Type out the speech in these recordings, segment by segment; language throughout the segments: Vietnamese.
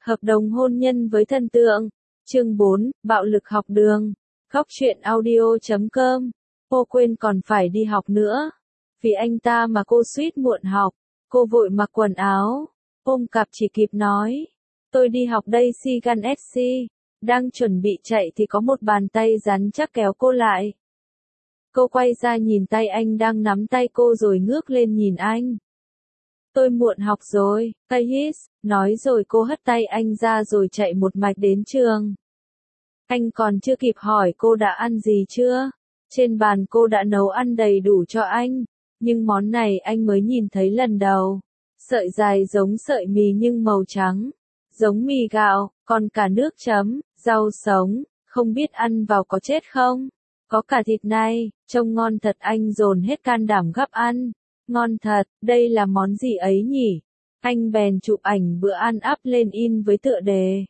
Hợp đồng hôn nhân với thần tượng. Chương 4, bạo lực học đường. Góc truyện audio.com. Cô quên còn phải đi học nữa. Vì anh ta mà cô suýt muộn học. Cô vội mặc quần áo. Ôm cặp chỉ kịp nói. Tôi đi học đây Sigan SC. Đang chuẩn bị chạy thì có một bàn tay rắn chắc kéo cô lại. Cô quay ra nhìn tay anh đang nắm tay cô rồi ngước lên nhìn anh. Tôi muộn học rồi, Kais, nói rồi cô hất tay anh ra rồi chạy một mạch đến trường. Anh còn chưa kịp hỏi cô đã ăn gì chưa? Trên bàn cô đã nấu ăn đầy đủ cho anh, nhưng món này anh mới nhìn thấy lần đầu. Sợi dài giống sợi mì nhưng màu trắng, giống mì gạo, còn cả nước chấm, rau sống, không biết ăn vào có chết không? Có cả thịt này, trông ngon thật anh dồn hết can đảm gắp ăn. Ngon thật, đây là món gì ấy nhỉ? Anh bèn chụp ảnh bữa ăn up lên in với tựa đề.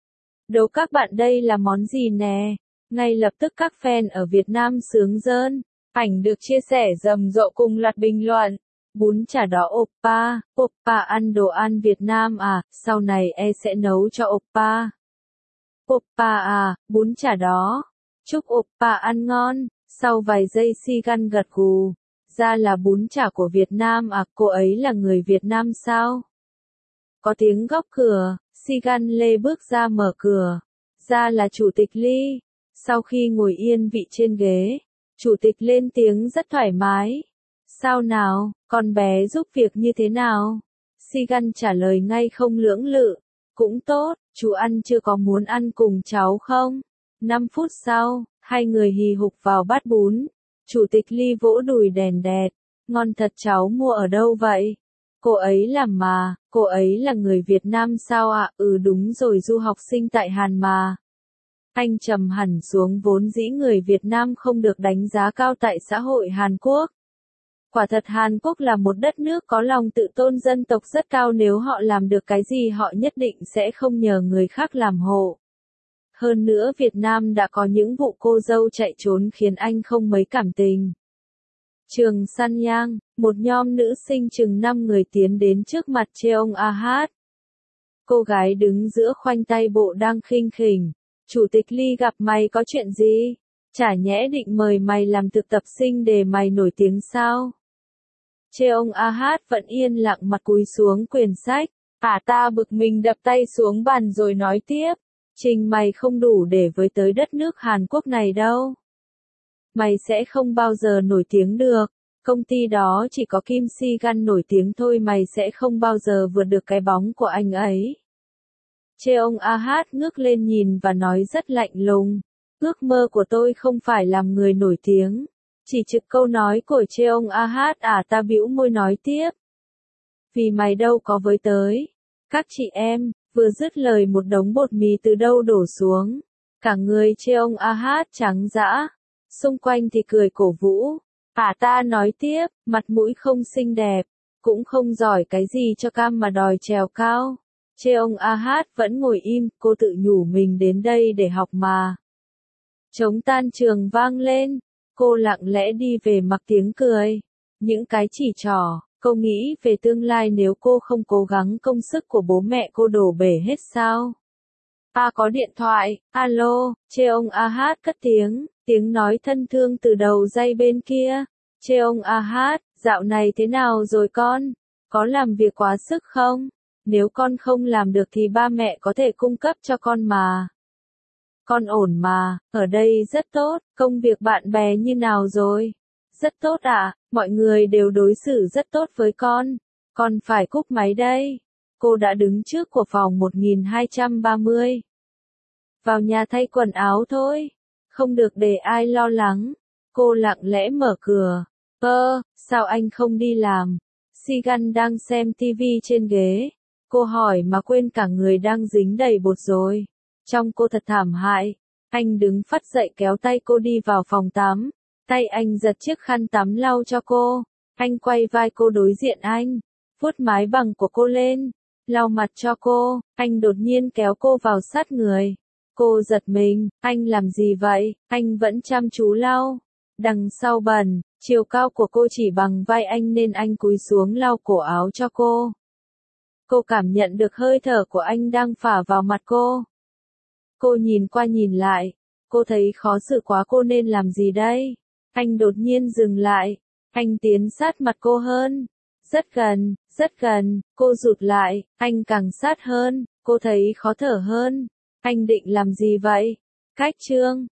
Đố các bạn đây là món gì nè? Ngay lập tức các fan ở Việt Nam sướng rơn. Ảnh được chia sẻ rầm rộ cùng loạt bình luận. Bún chả đó oppa, oppa ăn đồ ăn Việt Nam à, sau này sẽ nấu cho oppa. Oppa à, bún chả đó. Chúc oppa ăn ngon. Sau vài giây Sigan gật gù. Ra là bún chả của Việt Nam à, cô ấy là người Việt Nam sao? Có tiếng gõ cửa, Sigan Lê bước ra mở cửa. Ra là Chủ tịch Lee. Sau khi ngồi yên vị trên ghế, Chủ tịch lên tiếng rất thoải mái. Sao nào, con bé giúp việc như thế nào? Sigan trả lời ngay không lưỡng lự. Cũng tốt, chú ăn chưa có muốn ăn cùng cháu không? 5 phút sau, hai người hì hục vào bát bún. Chủ tịch Lee vỗ đùi đèn đẹt. Ngon thật cháu mua ở đâu vậy? Cô ấy làm mà, cô ấy là người Việt Nam sao ạ? Ừ đúng rồi du học sinh tại Hàn mà. Anh trầm hẳn xuống vốn dĩ người Việt Nam không được đánh giá cao tại xã hội Hàn Quốc. Quả thật Hàn Quốc là một đất nước có lòng tự tôn dân tộc rất cao nếu họ làm được cái gì họ nhất định sẽ không nhờ người khác làm hộ. Hơn nữa Việt Nam đã có những vụ cô dâu chạy trốn khiến anh không mấy cảm tình. Trường Sanyang, một nhóm nữ sinh chừng 5 người tiến đến trước mặt Cheong Ah. Cô gái đứng giữa khoanh tay bộ đang khinh khỉnh. Chủ tịch Lee gặp mày có chuyện gì? Chả nhẽ định mời mày làm thực tập sinh để mày nổi tiếng sao? Cheong Ah vẫn yên lặng mặt cúi xuống quyển sách. Ta bực mình đập tay xuống bàn rồi nói tiếp. Trình mày không đủ để với tới đất nước Hàn Quốc này đâu. Mày sẽ không bao giờ nổi tiếng được. Công ty đó chỉ có Kim Si-gan nổi tiếng thôi mày sẽ không bao giờ vượt được cái bóng của anh ấy. Cheong Ah ngước lên nhìn và nói rất lạnh lùng. Ước mơ của tôi không phải làm người nổi tiếng. Chỉ trực câu nói của Cheong Ah ta bĩu môi nói tiếp. Vì mày đâu có với tới. Các chị em. Vừa dứt lời một đống bột mì từ đâu đổ xuống. Cả người Cheong Ah trắng dã. Xung quanh thì cười cổ vũ. Ta nói tiếp, mặt mũi không xinh đẹp. Cũng không giỏi cái gì cho cam mà đòi trèo cao. Cheong Ah vẫn ngồi im, cô tự nhủ mình đến đây để học mà. Trống tan trường vang lên. Cô lặng lẽ đi về mặc tiếng cười. Những cái chỉ trỏ. Cô nghĩ về tương lai nếu cô không cố gắng công sức của bố mẹ cô đổ bể hết sao? Có điện thoại, alo, Cheong Ah cất tiếng nói thân thương từ đầu dây bên kia. Cheong Ah, dạo này thế nào rồi con? Có làm việc quá sức không? Nếu con không làm được thì ba mẹ có thể cung cấp cho con mà. Con ổn mà, ở đây rất tốt, công việc bạn bè như nào rồi? Rất tốt ạ, mọi người đều đối xử rất tốt với con. Con phải cúp máy đây. Cô đã đứng trước của phòng 1230. Vào nhà thay quần áo thôi. Không được để ai lo lắng. Cô lặng lẽ mở cửa. Sao anh không đi làm? Sigan đang xem tivi trên ghế. Cô hỏi mà quên cả người đang dính đầy bột rồi. Trông cô thật thảm hại. Anh đứng phắt dậy kéo tay cô đi vào phòng tắm. Tay anh giật chiếc khăn tắm lau cho cô. Anh quay vai cô đối diện anh. Vuốt mái bằng của cô lên. Lau mặt cho cô. Anh đột nhiên kéo cô vào sát người. Cô giật mình. Anh làm gì vậy? Anh vẫn chăm chú lau. Đằng sau bẩn. Chiều cao của cô chỉ bằng vai anh nên anh cúi xuống lau cổ áo cho cô. Cô cảm nhận được hơi thở của anh đang phả vào mặt cô. Cô nhìn qua nhìn lại. Cô thấy khó xử quá, cô nên làm gì đây? Anh đột nhiên dừng lại. Anh tiến sát mặt cô hơn. Rất gần, cô rụt lại, anh càng sát hơn, cô thấy khó thở hơn. Anh định làm gì vậy? Cách chương